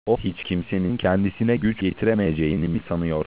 O hiç kimsenin kendisine güç yetiremeyeceğini mi sanıyor?